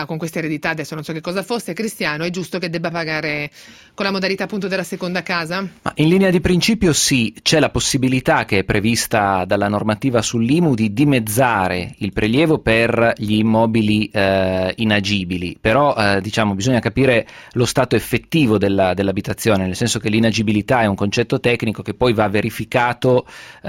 eredità, adesso non so che cosa fosse, Cristiano, è giusto che debba pagare con la modalità appunto della seconda casa? Ma in linea di principio sì, c'è la possibilità che è prevista dalla normativa sull'I M U di dimezzare il prelievo per gli immobili eh, inagibili, però eh, diciamo bisogna capire lo stato effettivo della, dell'abitazione, nel senso che l'inagibilità è un concetto tecnico che poi va verificato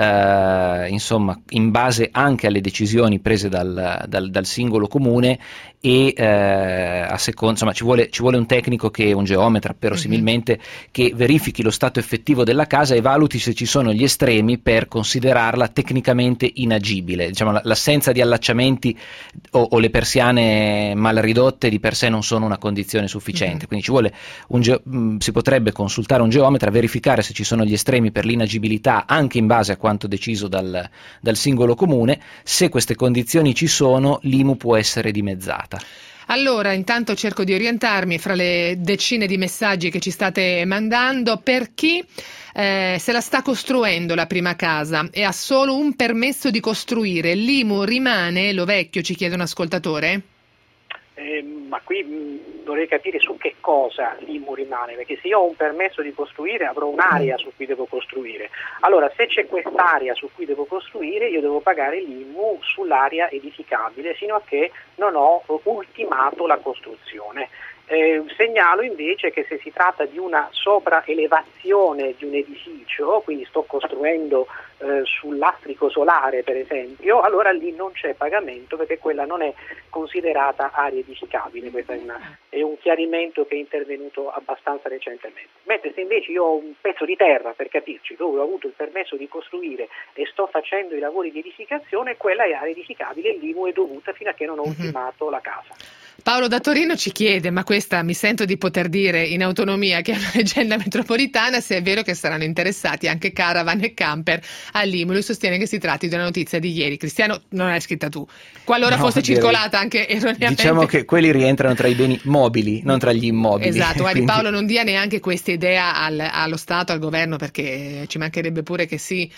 eh, insomma in base anche alle decisioni prese dal, dal, dal singolo comune e eh, a seconda, insomma ci vuole, ci vuole un tecnico, che un geometra verosimilmente, mm-hmm. che verifichi lo stato effettivo della casa e valuti se ci sono gli estremi per considerarla tecnicamente inagibile. Diciamo, l'assenza di allacciamenti o, o le persiane mal ridotte di per sé non sono una condizione sufficiente, mm-hmm. quindi ci vuole un ge- si potrebbe consultare un geometra, verificare se ci sono gli estremi per l'inagibilità anche in base a quanto deciso dal, dal singolo comune. Se queste condizioni ci sono, l'I M U può essere dimezzata. Allora, intanto cerco di orientarmi fra le decine di messaggi che ci state mandando. Per chi eh, se la sta costruendo la prima casa e ha solo un permesso di costruire, l'I M U rimane, lo vecchio, ci chiede un ascoltatore? Eh, ma qui mh, dovrei capire su che cosa l'I M U rimane, perché se io ho un permesso di costruire avrò un'area su cui devo costruire. Allora, se c'è quest'area su cui devo costruire, io devo pagare l'I M U sull'area edificabile fino a che non ho ultimato la costruzione. Eh, segnalo invece che se si tratta di una sopraelevazione di un edificio, quindi sto costruendo eh, sul lastrico solare per esempio, allora lì non c'è pagamento perché quella non è considerata area edificabile. Questo è, una, è un chiarimento che è intervenuto abbastanza recentemente. Mentre se invece io ho un pezzo di terra, per capirci, dove ho avuto il permesso di costruire e sto facendo i lavori di edificazione, quella è area edificabile e l'I M U è dovuta fino a che non ho ultimato la casa. Paolo da Torino ci chiede, ma questa mi sento di poter dire in autonomia che è una leggenda metropolitana, se è vero che saranno interessati anche caravan e camper all'I M U. Lui sostiene che si tratti di una notizia di ieri. Cristiano, non l'hai scritta tu. Qualora no, fosse direi, circolata anche erroneamente. Diciamo che quelli rientrano tra i beni mobili, non tra gli immobili. Esatto, guardi, Quindi... Paolo non dia neanche questa idea al, allo Stato, al governo, perché ci mancherebbe pure che si...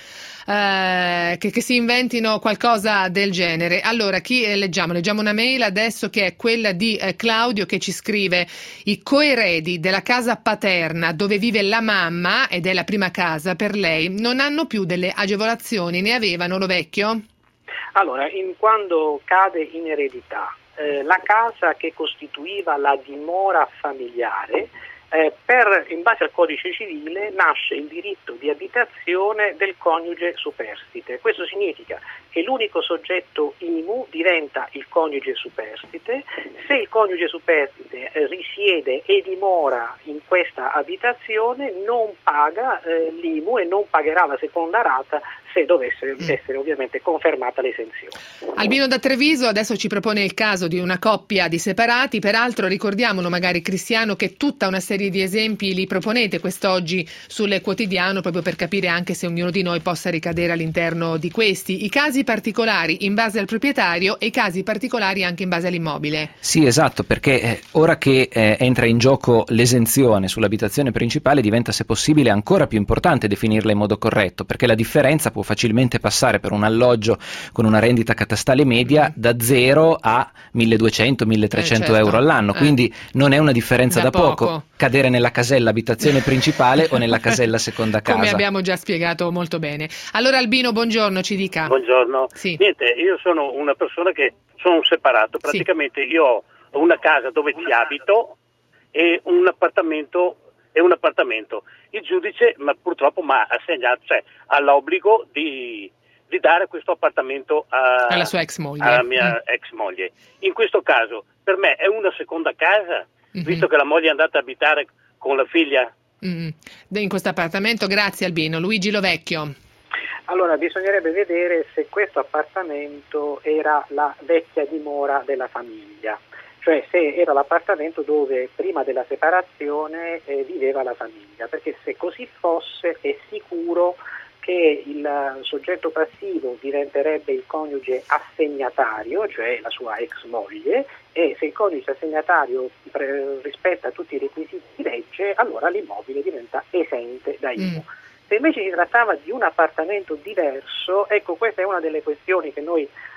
Uh, che, che si inventino qualcosa del genere. Allora, chi eh, leggiamo? Leggiamo una mail adesso che è quella di eh, Claudio, che ci scrive: i coeredi della casa paterna dove vive la mamma, ed è la prima casa per lei, non hanno più delle agevolazioni, ne avevano, lo vecchio? Allora, in, quando cade in eredità eh, la casa che costituiva la dimora familiare, Eh, per, in base al codice civile nasce il diritto di abitazione del coniuge superstite. Questo significa che l'unico soggetto I M U diventa il coniuge superstite. Se il coniuge superstite eh, risiede e dimora in questa abitazione, non paga eh, l'I M U e non pagherà la seconda rata se dovesse mm. essere ovviamente confermata l'esenzione. Albino da Treviso adesso ci propone il caso di una coppia di separati. Peraltro ricordiamolo magari, Cristiano, che tutta una serie di esempi li proponete quest'oggi sul quotidiano, proprio per capire anche se ognuno di noi possa ricadere all'interno di questi. I casi particolari in base al proprietario e i casi particolari anche in base all'immobile. Sì, esatto, perché eh, ora che eh, entra in gioco l'esenzione sull'abitazione principale diventa, se possibile, ancora più importante definirla in modo corretto, perché la differenza può facilmente passare per un alloggio con una rendita catastale media da zero a milleduecento milletrecento eh, certo. euro all'anno, quindi eh. non è una differenza da, da poco. poco cadere nella casella abitazione principale o nella casella seconda casa. Come abbiamo già spiegato molto bene. Allora Albino, buongiorno, ci dica. Buongiorno. Sì. Niente, io sono una persona che sono un separato, praticamente sì. Io ho una casa dove ci abito e un appartamento e un appartamento. Il giudice, ma purtroppo mi ha assegnato, cioè ha l'obbligo di, di dare questo appartamento a, alla sua ex moglie. alla mia mm. ex moglie. In questo caso, per me è una seconda casa, mm-hmm. visto che la moglie è andata a abitare con la figlia. Mm. In questo appartamento, grazie Albino. Luigi Lovecchio. Allora, bisognerebbe vedere se questo appartamento era la vecchia dimora della famiglia. Cioè se era l'appartamento dove prima della separazione eh, viveva la famiglia, perché se così fosse è sicuro che il soggetto passivo diventerebbe il coniuge assegnatario, cioè la sua ex moglie, e se il coniuge assegnatario pre- rispetta tutti i requisiti di legge, allora l'immobile diventa esente da I M U. Mm. Se invece si trattava di un appartamento diverso, ecco, questa è una delle questioni che noi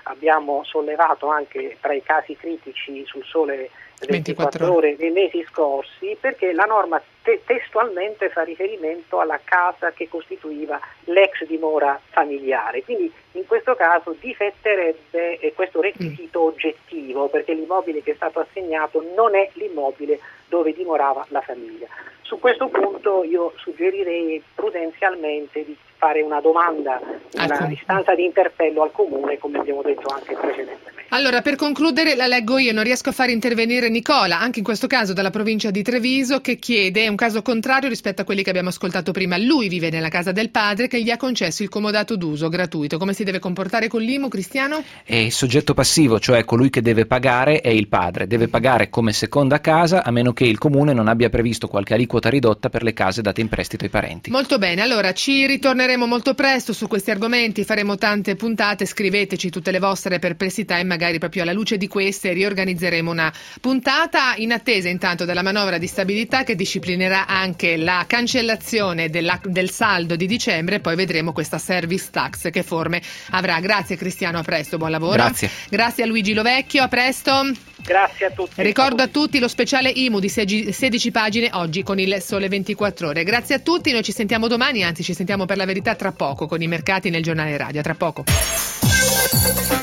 abbiamo sollevato anche tra i casi critici sul Sole ventiquattro ore nei mesi scorsi, perché la norma te- testualmente fa riferimento alla casa che costituiva l'ex dimora familiare, quindi in questo caso difetterebbe eh, questo requisito mm. oggettivo, perché l'immobile che è stato assegnato non è l'immobile dove dimorava la famiglia. Su questo punto io suggerirei prudenzialmente di fare una domanda, una istanza di interpello al Comune, come abbiamo detto anche precedentemente. Allora, per concludere, la leggo io, non riesco a far intervenire Nicola, anche in questo caso dalla provincia di Treviso, che chiede, è un caso contrario rispetto a quelli che abbiamo ascoltato prima. Lui vive nella casa del padre che gli ha concesso il comodato d'uso gratuito. Come si deve comportare con l'I M U, Cristiano? È il soggetto passivo, cioè colui che deve pagare è il padre. Deve pagare come seconda casa, a meno che il Comune non abbia previsto qualche aliquota ridotta per le case date in prestito ai parenti. Molto bene, allora ci ritorneremo molto presto su questi argomenti, faremo tante puntate, scriveteci tutte le vostre perplessità e magari proprio alla luce di queste riorganizzeremo una puntata, in attesa intanto della manovra di stabilità che disciplinerà anche la cancellazione della, del saldo di dicembre, e poi vedremo questa service tax che forme avrà. Grazie Cristiano, a presto, buon lavoro. Grazie. Grazie a Luigi Lovecchio, a presto. Grazie a tutti. Ricordo a tutti lo speciale I M U di sedici pagine oggi con il Sole ventiquattro ore. Grazie a tutti, noi ci sentiamo domani, anzi ci sentiamo per la verità tra poco con i mercati nel giornale radio. Tra poco.